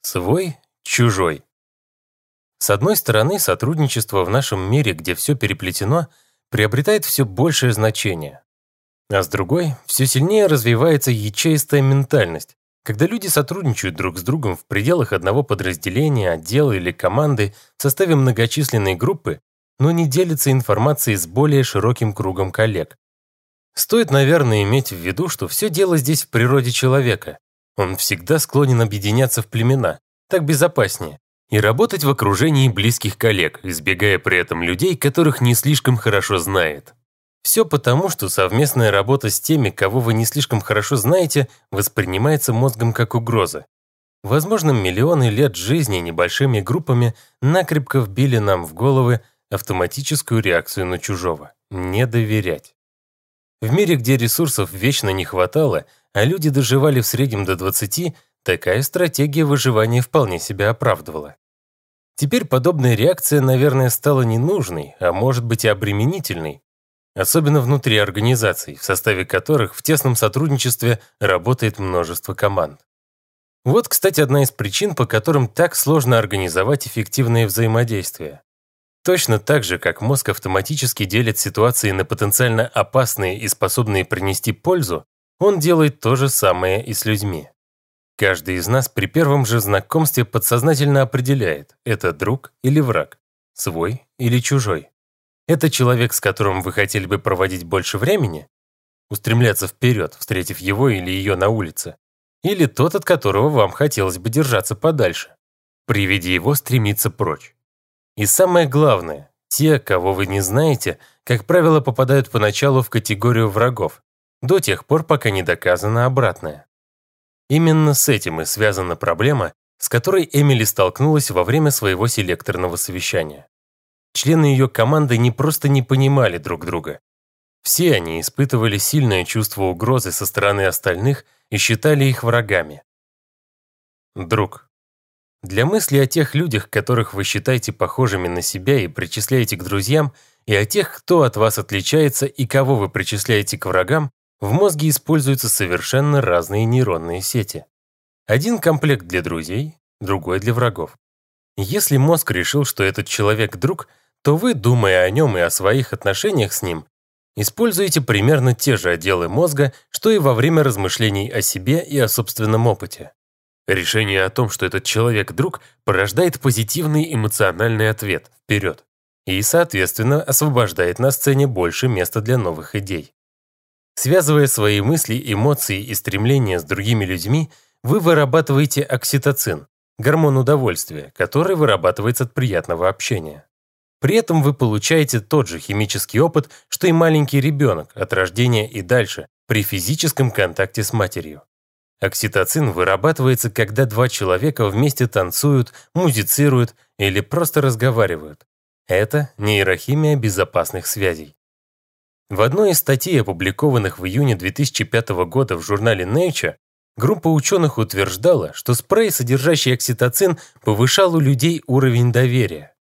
Свой, чужой. С одной стороны, сотрудничество в нашем мире, где все переплетено, приобретает все большее значение. А с другой, все сильнее развивается ячеистая ментальность, когда люди сотрудничают друг с другом в пределах одного подразделения, отдела или команды в составе многочисленной группы, но не делятся информацией с более широким кругом коллег. Стоит, наверное, иметь в виду, что все дело здесь в природе человека. Он всегда склонен объединяться в племена, так безопаснее, и работать в окружении близких коллег, избегая при этом людей, которых не слишком хорошо знает. Все потому, что совместная работа с теми, кого вы не слишком хорошо знаете, воспринимается мозгом как угроза. Возможно, миллионы лет жизни небольшими группами накрепко вбили нам в головы автоматическую реакцию на чужого – не доверять. В мире, где ресурсов вечно не хватало, а люди доживали в среднем до 20, такая стратегия выживания вполне себя оправдывала. Теперь подобная реакция, наверное, стала ненужной, а может быть и обременительной, особенно внутри организаций, в составе которых в тесном сотрудничестве работает множество команд. Вот, кстати, одна из причин, по которым так сложно организовать эффективное взаимодействие. Точно так же, как мозг автоматически делит ситуации на потенциально опасные и способные принести пользу, он делает то же самое и с людьми. Каждый из нас при первом же знакомстве подсознательно определяет, это друг или враг, свой или чужой. Это человек, с которым вы хотели бы проводить больше времени, устремляться вперед, встретив его или ее на улице, или тот, от которого вам хотелось бы держаться подальше, при виде его стремиться прочь. И самое главное, те, кого вы не знаете, как правило, попадают поначалу в категорию врагов, до тех пор, пока не доказано обратное. Именно с этим и связана проблема, с которой Эмили столкнулась во время своего селекторного совещания. Члены ее команды не просто не понимали друг друга. Все они испытывали сильное чувство угрозы со стороны остальных и считали их врагами. Друг. Для мысли о тех людях, которых вы считаете похожими на себя и причисляете к друзьям, и о тех, кто от вас отличается и кого вы причисляете к врагам, в мозге используются совершенно разные нейронные сети. Один комплект для друзей, другой для врагов. Если мозг решил, что этот человек друг, то вы, думая о нем и о своих отношениях с ним, используете примерно те же отделы мозга, что и во время размышлений о себе и о собственном опыте. Решение о том, что этот человек друг, порождает позитивный эмоциональный ответ вперед и, соответственно, освобождает на сцене больше места для новых идей. Связывая свои мысли, эмоции и стремления с другими людьми, вы вырабатываете окситоцин, гормон удовольствия, который вырабатывается от приятного общения. При этом вы получаете тот же химический опыт, что и маленький ребенок от рождения и дальше при физическом контакте с матерью. Окситоцин вырабатывается, когда два человека вместе танцуют, музицируют или просто разговаривают. Это нейрохимия безопасных связей. В одной из статей, опубликованных в июне 2005 года в журнале Nature, группа ученых утверждала, что спрей, содержащий окситоцин, повышал у людей уровень доверия.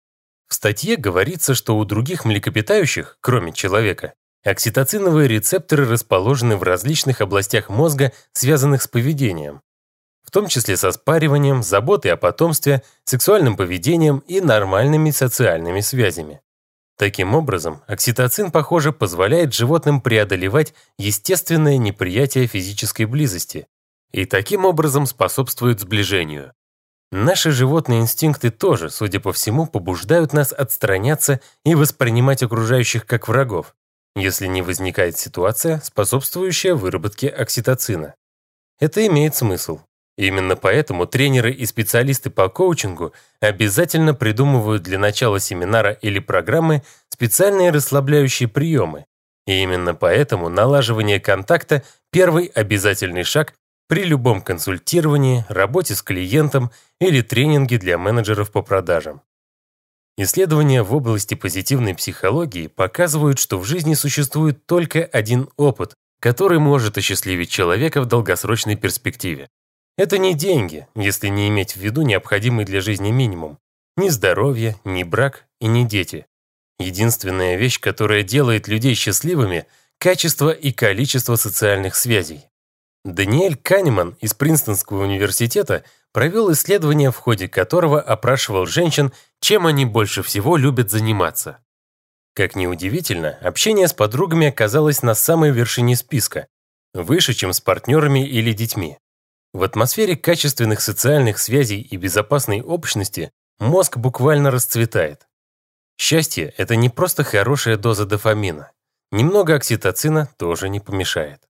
В статье говорится, что у других млекопитающих, кроме человека, окситоциновые рецепторы расположены в различных областях мозга, связанных с поведением, в том числе со спариванием, заботой о потомстве, сексуальным поведением и нормальными социальными связями. Таким образом, окситоцин, похоже, позволяет животным преодолевать естественное неприятие физической близости и таким образом способствует сближению. Наши животные инстинкты тоже, судя по всему, побуждают нас отстраняться и воспринимать окружающих как врагов, если не возникает ситуация, способствующая выработке окситоцина. Это имеет смысл. Именно поэтому тренеры и специалисты по коучингу обязательно придумывают для начала семинара или программы специальные расслабляющие приемы. И именно поэтому налаживание контакта – первый обязательный шаг при любом консультировании, работе с клиентом или тренинге для менеджеров по продажам. Исследования в области позитивной психологии показывают, что в жизни существует только один опыт, который может осчастливить человека в долгосрочной перспективе. Это не деньги, если не иметь в виду необходимый для жизни минимум. Ни здоровье, ни брак и ни дети. Единственная вещь, которая делает людей счастливыми – качество и количество социальных связей. Даниэль Канеман из Принстонского университета провел исследование, в ходе которого опрашивал женщин, чем они больше всего любят заниматься. Как ни удивительно, общение с подругами оказалось на самой вершине списка, выше, чем с партнерами или детьми. В атмосфере качественных социальных связей и безопасной общности мозг буквально расцветает. Счастье – это не просто хорошая доза дофамина. Немного окситоцина тоже не помешает.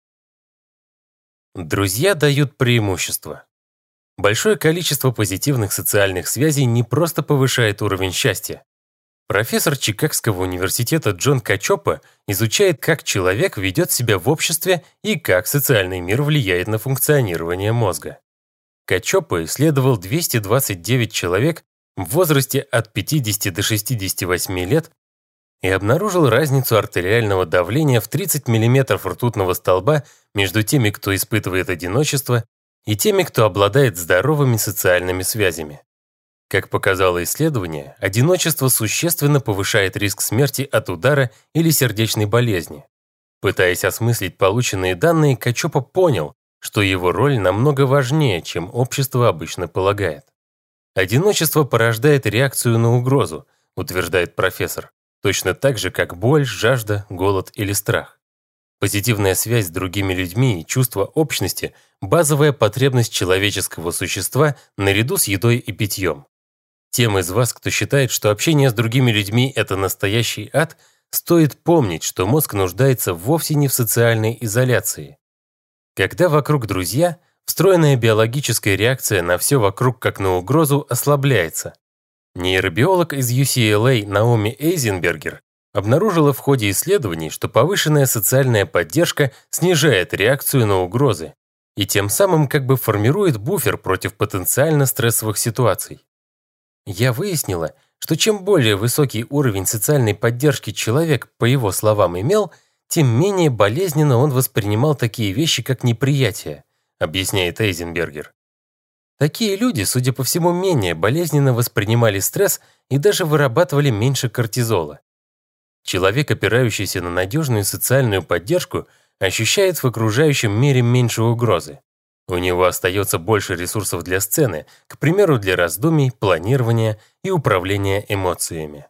Друзья дают преимущество. Большое количество позитивных социальных связей не просто повышает уровень счастья. Профессор Чикагского университета Джон Качопа изучает, как человек ведет себя в обществе и как социальный мир влияет на функционирование мозга. Качопа исследовал 229 человек в возрасте от 50 до 68 лет и обнаружил разницу артериального давления в 30 мм ртутного столба между теми, кто испытывает одиночество, и теми, кто обладает здоровыми социальными связями. Как показало исследование, одиночество существенно повышает риск смерти от удара или сердечной болезни. Пытаясь осмыслить полученные данные, Качопа понял, что его роль намного важнее, чем общество обычно полагает. Одиночество порождает реакцию на угрозу, утверждает профессор, точно так же, как боль, жажда, голод или страх. Позитивная связь с другими людьми и чувство общности – базовая потребность человеческого существа наряду с едой и питьем. Тем из вас, кто считает, что общение с другими людьми – это настоящий ад, стоит помнить, что мозг нуждается вовсе не в социальной изоляции. Когда вокруг друзья, встроенная биологическая реакция на все вокруг как на угрозу ослабляется. Нейробиолог из UCLA Наоми Эйзенбергер обнаружила в ходе исследований, что повышенная социальная поддержка снижает реакцию на угрозы и тем самым как бы формирует буфер против потенциально стрессовых ситуаций. Я выяснила, что чем более высокий уровень социальной поддержки человек, по его словам, имел, тем менее болезненно он воспринимал такие вещи, как неприятие, объясняет Эйзенбергер. Такие люди, судя по всему, менее болезненно воспринимали стресс и даже вырабатывали меньше кортизола. Человек, опирающийся на надежную социальную поддержку, ощущает в окружающем мире меньше угрозы. У него остается больше ресурсов для сцены, к примеру, для раздумий, планирования и управления эмоциями.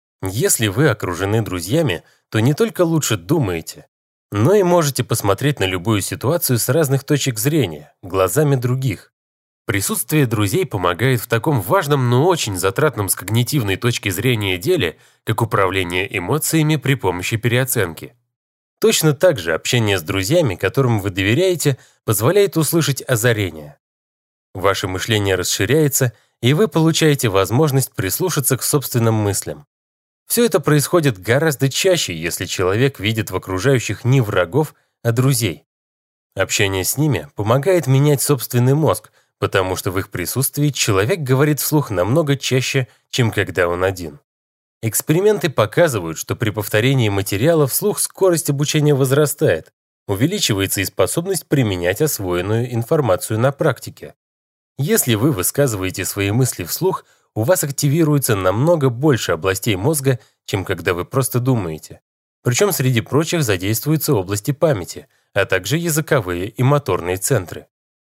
Если вы окружены друзьями, то не только лучше думаете, но и можете посмотреть на любую ситуацию с разных точек зрения, глазами других. Присутствие друзей помогает в таком важном, но очень затратном с когнитивной точки зрения деле, как управление эмоциями при помощи переоценки. Точно так же общение с друзьями, которым вы доверяете, позволяет услышать озарение. Ваше мышление расширяется, и вы получаете возможность прислушаться к собственным мыслям. Все это происходит гораздо чаще, если человек видит в окружающих не врагов, а друзей. Общение с ними помогает менять собственный мозг, потому что в их присутствии человек говорит вслух намного чаще, чем когда он один. Эксперименты показывают, что при повторении материала вслух скорость обучения возрастает, увеличивается и способность применять освоенную информацию на практике. Если вы высказываете свои мысли вслух, у вас активируется намного больше областей мозга, чем когда вы просто думаете. Причем среди прочих задействуются области памяти, а также языковые и моторные центры.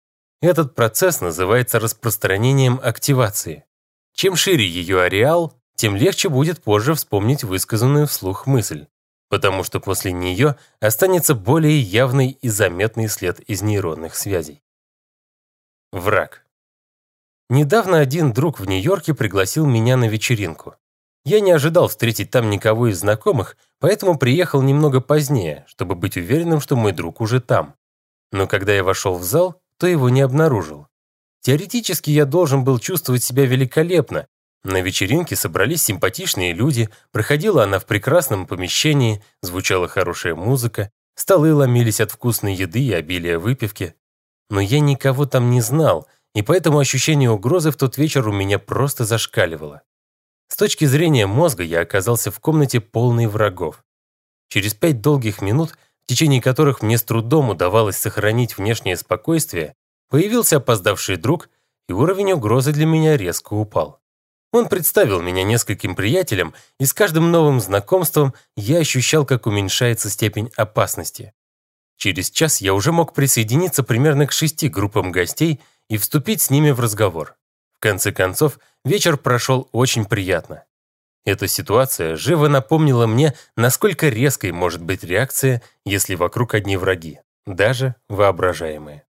Этот процесс называется распространением активации. Чем шире ее ареал, тем легче будет позже вспомнить высказанную вслух мысль, потому что после нее останется более явный и заметный след из нейронных связей. Враг. Недавно один друг в Нью-Йорке пригласил меня на вечеринку. Я не ожидал встретить там никого из знакомых, поэтому приехал немного позднее, чтобы быть уверенным, что мой друг уже там. Но когда я вошел в зал, то его не обнаружил. Теоретически я должен был чувствовать себя великолепно. На вечеринке собрались симпатичные люди, проходила она в прекрасном помещении, звучала хорошая музыка, столы ломились от вкусной еды и обилия выпивки. Но я никого там не знал, и поэтому ощущение угрозы в тот вечер у меня просто зашкаливало. С точки зрения мозга я оказался в комнате полной врагов. Через 5 долгих минут, в течение которых мне с трудом удавалось сохранить внешнее спокойствие, появился опоздавший друг, и уровень угрозы для меня резко упал. Он представил меня нескольким приятелям, и с каждым новым знакомством я ощущал, как уменьшается степень опасности. Через час я уже мог присоединиться примерно к 6 группам гостей и вступить с ними в разговор. В конце концов, вечер прошел очень приятно. Эта ситуация живо напомнила мне, насколько резкой может быть реакция, если вокруг одни враги, даже воображаемые.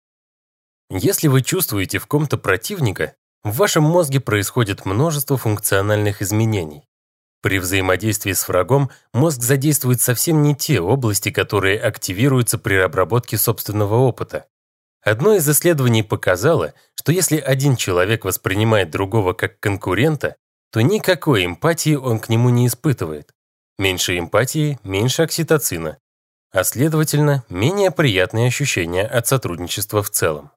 Если вы чувствуете в ком-то противника, в вашем мозге происходит множество функциональных изменений. При взаимодействии с врагом мозг задействует совсем не те области, которые активируются при обработке собственного опыта. Одно из исследований показало, что если один человек воспринимает другого как конкурента, то никакой эмпатии он к нему не испытывает. Меньше эмпатии, меньше окситоцина, а следовательно, менее приятные ощущения от сотрудничества в целом.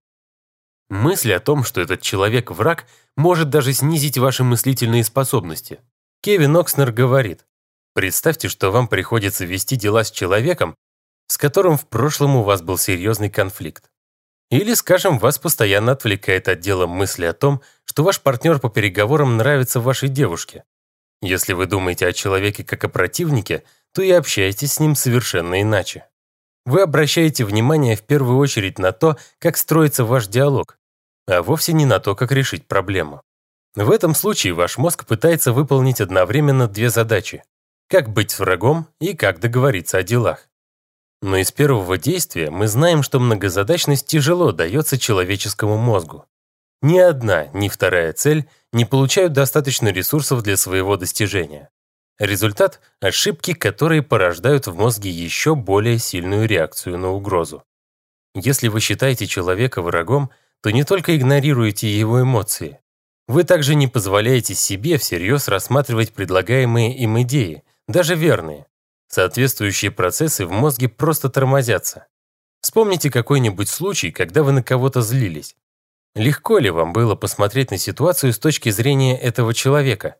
Мысль о том, что этот человек враг, может даже снизить ваши мыслительные способности. Кевин Окснер говорит: представьте, что вам приходится вести дела с человеком, с которым в прошлом у вас был серьезный конфликт. Или, скажем, вас постоянно отвлекает от дела мысли о том, что ваш партнер по переговорам нравится вашей девушке. Если вы думаете о человеке как о противнике, то и общаетесь с ним совершенно иначе. Вы обращаете внимание в первую очередь на то, как строится ваш диалог, а вовсе не на то, как решить проблему. В этом случае ваш мозг пытается выполнить одновременно две задачи: как быть с врагом и как договориться о делах. Но из первого действия мы знаем, что многозадачность тяжело дается человеческому мозгу. Ни одна, ни вторая цель не получают достаточно ресурсов для своего достижения. Результат – ошибки, которые порождают в мозге еще более сильную реакцию на угрозу. Если вы считаете человека врагом, то не только игнорируете его эмоции. Вы также не позволяете себе всерьез рассматривать предлагаемые им идеи, даже верные. Соответствующие процессы в мозге просто тормозятся. Вспомните какой-нибудь случай, когда вы на кого-то злились. Легко ли вам было посмотреть на ситуацию с точки зрения этого человека?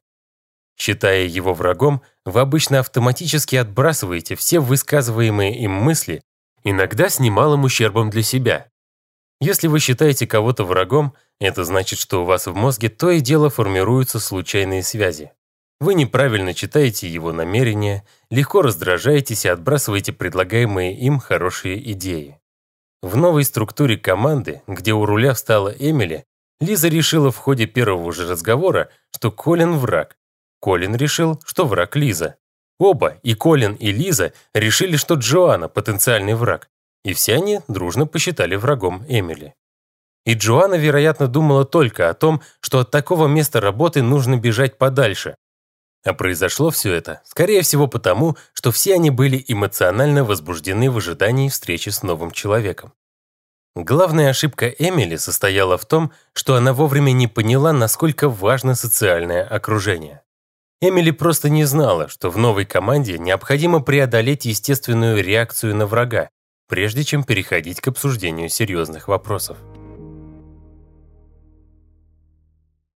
Считая его врагом, вы обычно автоматически отбрасываете все высказываемые им мысли, иногда с немалым ущербом для себя. Если вы считаете кого-то врагом, это значит, что у вас в мозге то и дело формируются случайные связи. Вы неправильно читаете его намерения, легко раздражаетесь и отбрасываете предлагаемые им хорошие идеи. В новой структуре команды, где у руля встала Эмили, Лиза решила в ходе первого же разговора, что Колин враг. Колин решил, что враг Лиза. Оба, и Колин, и Лиза, решили, что Джоанна потенциальный враг, и все они дружно посчитали врагом Эмили. И Джоанна, вероятно, думала только о том, что от такого места работы нужно бежать подальше. А произошло все это, скорее всего, потому, что все они были эмоционально возбуждены в ожидании встречи с новым человеком. Главная ошибка Эмили состояла в том, что она вовремя не поняла, насколько важно социальное окружение. Эмили просто не знала, что в новой команде необходимо преодолеть естественную реакцию на врага, прежде чем переходить к обсуждению серьезных вопросов.